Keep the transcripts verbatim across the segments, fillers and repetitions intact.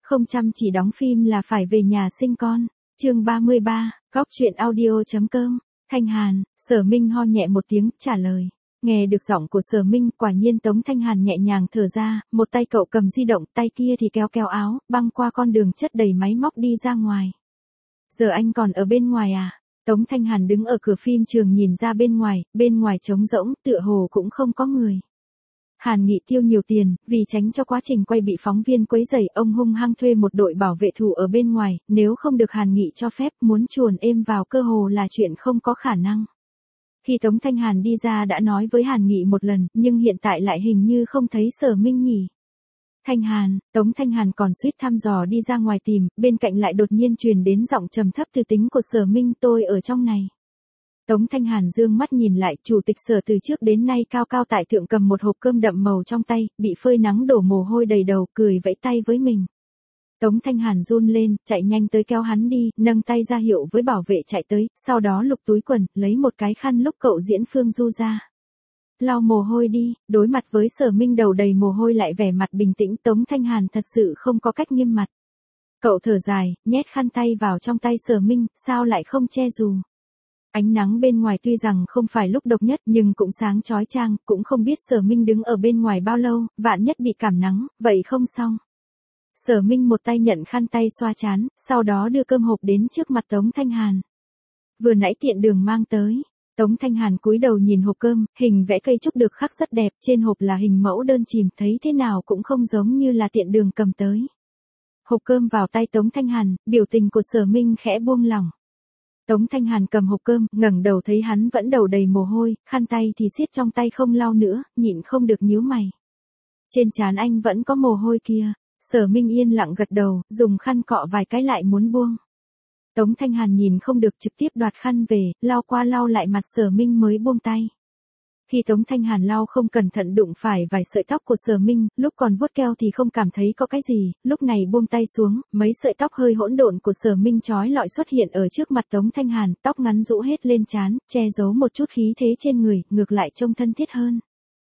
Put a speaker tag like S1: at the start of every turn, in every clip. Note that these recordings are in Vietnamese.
S1: Không chăm chỉ đóng phim là phải về nhà sinh con. Chương ba mươi ba, Góc truyện audio.com. Thanh Hàn, Sở Minh ho nhẹ một tiếng, trả lời. Nghe được giọng của Sở Minh, quả nhiên Tống Thanh Hàn nhẹ nhàng thở ra, một tay cậu cầm di động, tay kia thì kéo kéo áo, băng qua con đường chất đầy máy móc đi ra ngoài. Giờ anh còn ở bên ngoài à? Tống Thanh Hàn đứng ở cửa phim trường nhìn ra bên ngoài, bên ngoài trống rỗng, tựa hồ cũng không có người. Hàn Nghị tiêu nhiều tiền, vì tránh cho quá trình quay bị phóng viên quấy rầy, ông hung hăng thuê một đội bảo vệ thủ ở bên ngoài, nếu không được Hàn Nghị cho phép, muốn chuồn êm vào cơ hồ là chuyện không có khả năng. Khi Tống Thanh Hàn đi ra đã nói với Hàn Nghị một lần, nhưng hiện tại lại hình như không thấy Sở Minh nhỉ. Thanh Hàn, Tống Thanh Hàn còn suýt thăm dò đi ra ngoài tìm, bên cạnh lại đột nhiên truyền đến giọng trầm thấp từ tính của Sở Minh, tôi ở trong này. Tống Thanh Hàn dương mắt nhìn lại, chủ tịch Sở từ trước đến nay cao cao tại thượng cầm một hộp cơm đậm màu trong tay, bị phơi nắng đổ mồ hôi đầy đầu, cười vẫy tay với mình. Tống Thanh Hàn run lên, chạy nhanh tới kéo hắn đi, nâng tay ra hiệu với bảo vệ chạy tới, sau đó lục túi quần, lấy một cái khăn lúc cậu diễn Phương Du ra. Lau mồ hôi đi, đối mặt với Sở Minh đầu đầy mồ hôi lại vẻ mặt bình tĩnh, Tống Thanh Hàn thật sự không có cách nghiêm mặt. Cậu thở dài, nhét khăn tay vào trong tay Sở Minh, sao lại không che dù. Ánh nắng bên ngoài tuy rằng không phải lúc độc nhất nhưng cũng sáng chói chang, cũng không biết Sở Minh đứng ở bên ngoài bao lâu, vạn nhất bị cảm nắng, vậy không xong. Sở Minh một tay nhận khăn tay xoa chán, sau đó đưa cơm hộp đến trước mặt Tống Thanh Hàn. Vừa nãy tiện đường mang tới. Tống Thanh Hàn cúi đầu nhìn hộp cơm, hình vẽ cây trúc được khắc rất đẹp, trên hộp là hình mẫu đơn chìm, thấy thế nào cũng không giống như là tiện đường cầm tới. Hộp cơm vào tay Tống Thanh Hàn, biểu tình của Sở Minh khẽ buông lỏng. Tống Thanh Hàn cầm hộp cơm, ngẩng đầu thấy hắn vẫn đầu đầy mồ hôi, khăn tay thì siết trong tay không lau nữa, nhịn không được nhíu mày. Trên trán anh vẫn có mồ hôi kia. Sở Minh yên lặng gật đầu, dùng khăn cọ vài cái lại muốn buông. Tống Thanh Hàn nhìn không được trực tiếp đoạt khăn về, lau qua lau lại mặt Sở Minh mới buông tay. Khi Tống Thanh Hàn lau không cẩn thận đụng phải vài sợi tóc của Sở Minh, lúc còn vuốt keo thì không cảm thấy có cái gì, lúc này buông tay xuống, mấy sợi tóc hơi hỗn độn của Sở Minh chói lọi xuất hiện ở trước mặt Tống Thanh Hàn, tóc ngắn rũ hết lên trán, che giấu một chút khí thế trên người, ngược lại trông thân thiết hơn.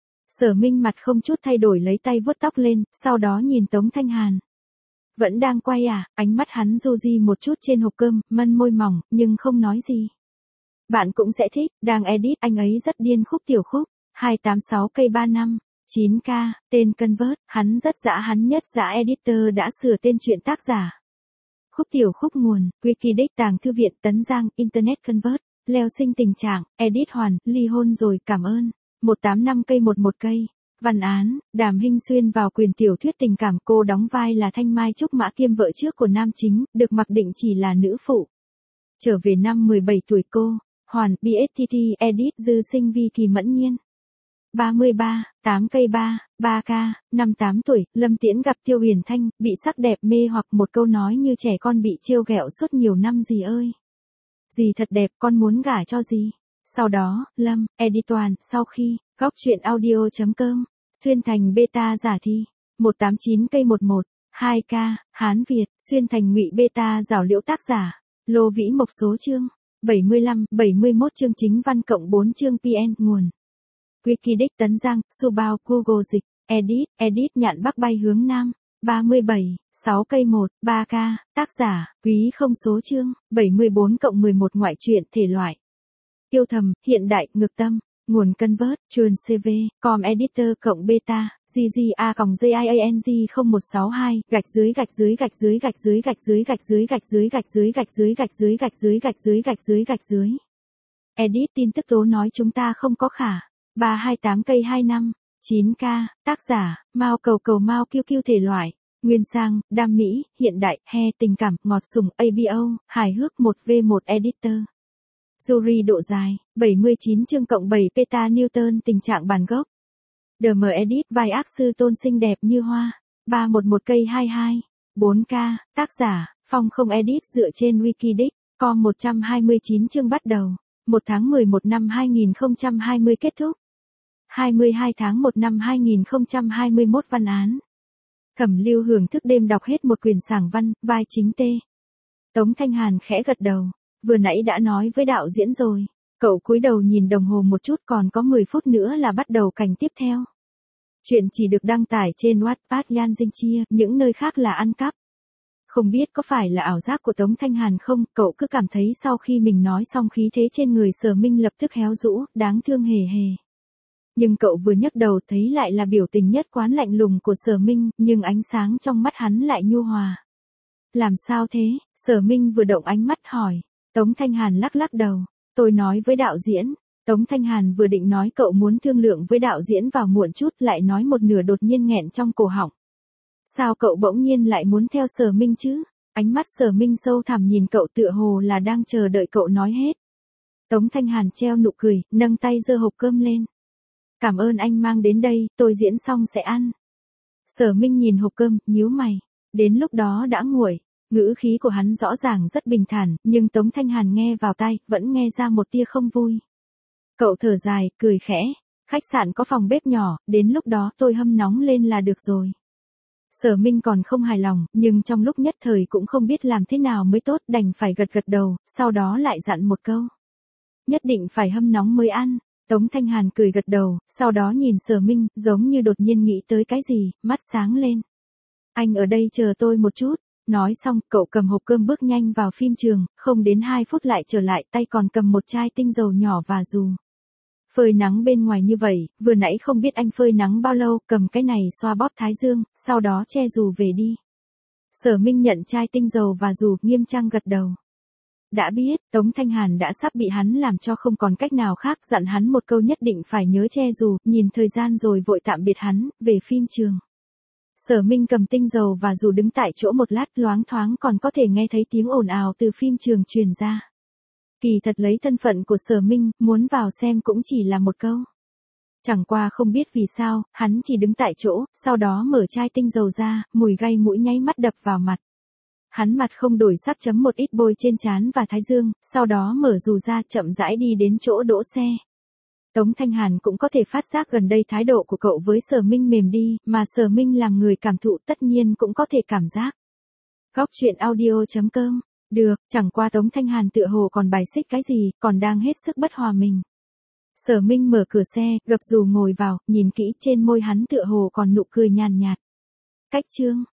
S1: Sở Minh mặt không chút thay đổi lấy tay vuốt tóc lên, sau đó nhìn Tống Thanh Hàn. Vẫn đang quay à, ánh mắt hắn du di một chút trên hộp cơm, mân môi mỏng, nhưng không nói gì. Bạn cũng sẽ thích, đang edit, anh ấy rất điên khúc tiểu khúc, hai tám sáu cây ba năm, chín k, tên Convert, hắn rất dã hắn nhất dã editor đã sửa tên chuyện tác giả. Khúc tiểu khúc nguồn, Wikidex tàng thư viện Tấn Giang, Internet Convert, leo sinh tình trạng, edit hoàn, ly hôn rồi cảm ơn. một tám năm cây một một cây. Văn án, Đàm Hinh Xuyên vào quyền tiểu thuyết tình cảm, cô đóng vai là Thanh Mai Trúc Mã kiêm vợ trước của nam chính, được mặc định chỉ là nữ phụ. Trở về năm mười bảy tuổi cô, Hoàn, bê ét tê tê, edit dư sinh Vi Kỳ Mẫn Nhiên. ba mươi ba, tám cây ba, ba k, năm tám tuổi, Lâm Tiễn gặp Tiêu Huyền Thanh, bị sắc đẹp mê hoặc một câu nói như trẻ con bị trêu ghẹo suốt nhiều năm dì ơi. Dì thật đẹp, con muốn gả cho dì. Sau đó, Lâm, edit toàn, sau khi, Góc truyện audio.com, xuyên thành beta giả thi, một tám chín cây một một, hai k, Hán Việt, xuyên thành ngụy beta rảo liễu tác giả, Lô Vĩ Mộc số chương, bảy mươi lăm, bảy mươi mốt chương chính văn cộng bốn chương pn, nguồn. Wikidex Tấn Giang, Subao Google Dịch, edit, edit nhạn bắc bay hướng nam, ba mươi bảy, sáu cây một, ba k, tác giả, Quý Không số chương, bảy mươi bốn cộng mười một ngoại truyện thể loại. Yêu thầm, hiện đại, ngược tâm, nguồn Convert, chuồn xê vê, com editor cộng beta, gga cộng giang không một sáu hai, gạch dưới gạch dưới gạch dưới gạch dưới gạch dưới gạch dưới gạch dưới gạch dưới gạch dưới gạch dưới gạch dưới gạch dưới gạch dưới gạch dưới. Edit tin tức tố nói chúng ta không có khả. ba hai tám cây hai năm, chín k, tác giả, Mao cầu cầu Mao kiêu kiêu thể loại. Nguyên sang, đam mỹ, hiện đại, he, tình cảm, ngọt sùng, a bê o, hài hước một v một editor. Jury độ dài, bảy mươi chín chương cộng bảy peta Newton tình trạng bản gốc. đê em edit vai ác sư tôn xinh đẹp như hoa. ba một một cây hai hai, bốn k, tác giả, Phong không edit dựa trên Wikidex, com một trăm hai mươi chín chương bắt đầu. một tháng mười một năm hai nghìn không trăm hai mươi kết thúc. hai mươi hai tháng một năm hai nghìn không trăm hai mươi mốt văn án. Cẩm Lưu hưởng thức đêm đọc hết một quyển sảng văn, vai chính T. Tống Thanh Hàn khẽ gật đầu. Vừa nãy đã nói với đạo diễn rồi. Cậu cúi đầu nhìn đồng hồ một chút, còn có mười phút nữa là bắt đầu cảnh tiếp theo. Chuyện chỉ được đăng tải trên Wattpad Yan Dinh Chia, những nơi khác là ăn cắp. Không biết có phải là ảo giác của Tống Thanh Hàn không, cậu cứ cảm thấy sau khi mình nói xong khí thế trên người Sở Minh lập tức héo rũ, đáng thương hề hề. Nhưng cậu vừa nhấc đầu thấy lại là biểu tình nhất quán lạnh lùng của Sở Minh, nhưng ánh sáng trong mắt hắn lại nhu hòa. Làm sao thế? Sở Minh vừa động ánh mắt hỏi. Tống Thanh Hàn lắc lắc đầu. Tôi nói với đạo diễn. Tống Thanh Hàn vừa định nói cậu muốn thương lượng với đạo diễn vào muộn chút, lại nói một nửa đột nhiên nghẹn trong cổ họng. Sao cậu bỗng nhiên lại muốn theo Sở Minh chứ? Ánh mắt Sở Minh sâu thẳm nhìn cậu tựa hồ là đang chờ đợi cậu nói hết. Tống Thanh Hàn treo nụ cười, nâng tay giơ hộp cơm lên. Cảm ơn anh mang đến đây, tôi diễn xong sẽ ăn. Sở Minh nhìn hộp cơm, nhíu mày. Đến lúc đó đã nguội. Ngữ khí của hắn rõ ràng rất bình thản, nhưng Tống Thanh Hàn nghe vào tai, vẫn nghe ra một tia không vui. Cậu thở dài, cười khẽ. Khách sạn có phòng bếp nhỏ, đến lúc đó tôi hâm nóng lên là được rồi. Sở Minh còn không hài lòng, nhưng trong lúc nhất thời cũng không biết làm thế nào mới tốt, đành phải gật gật đầu, sau đó lại dặn một câu. Nhất định phải hâm nóng mới ăn. Tống Thanh Hàn cười gật đầu, sau đó nhìn Sở Minh, giống như đột nhiên nghĩ tới cái gì, mắt sáng lên. Anh ở đây chờ tôi một chút. Nói xong, cậu cầm hộp cơm bước nhanh vào phim trường, không đến hai phút lại trở lại, tay còn cầm một chai tinh dầu nhỏ và dù. Phơi nắng bên ngoài như vậy, vừa nãy không biết anh phơi nắng bao lâu, cầm cái này xoa bóp thái dương, sau đó che dù về đi. Sở Minh nhận chai tinh dầu và dù, nghiêm trang gật đầu. Đã biết, Tống Thanh Hàn đã sắp bị hắn làm cho không còn cách nào khác, dặn hắn một câu nhất định phải nhớ che dù, nhìn thời gian rồi vội tạm biệt hắn, về phim trường. Sở Minh cầm tinh dầu và dù đứng tại chỗ một lát, loáng thoáng còn có thể nghe thấy tiếng ồn ào từ phim trường truyền ra. Kỳ thật lấy thân phận của Sở Minh, muốn vào xem cũng chỉ là một câu. Chẳng qua không biết vì sao, hắn chỉ đứng tại chỗ, sau đó mở chai tinh dầu ra, mùi gây mũi nháy mắt đập vào mặt. Hắn mặt không đổi sắc, chấm một ít bôi trên trán và thái dương, sau đó mở dù ra, chậm rãi đi đến chỗ đỗ xe. Tống Thanh Hàn cũng có thể phát giác gần đây thái độ của cậu với Sở Minh mềm đi, mà Sở Minh làm người cảm thụ tất nhiên cũng có thể cảm giác. Góc truyện audio chấm com. Được, chẳng qua Tống Thanh Hàn tựa hồ còn bài xích cái gì, còn đang hết sức bất hòa mình. Sở Minh mở cửa xe, gập dù ngồi vào, nhìn kỹ trên môi hắn tựa hồ còn nụ cười nhàn nhạt. Cách chương.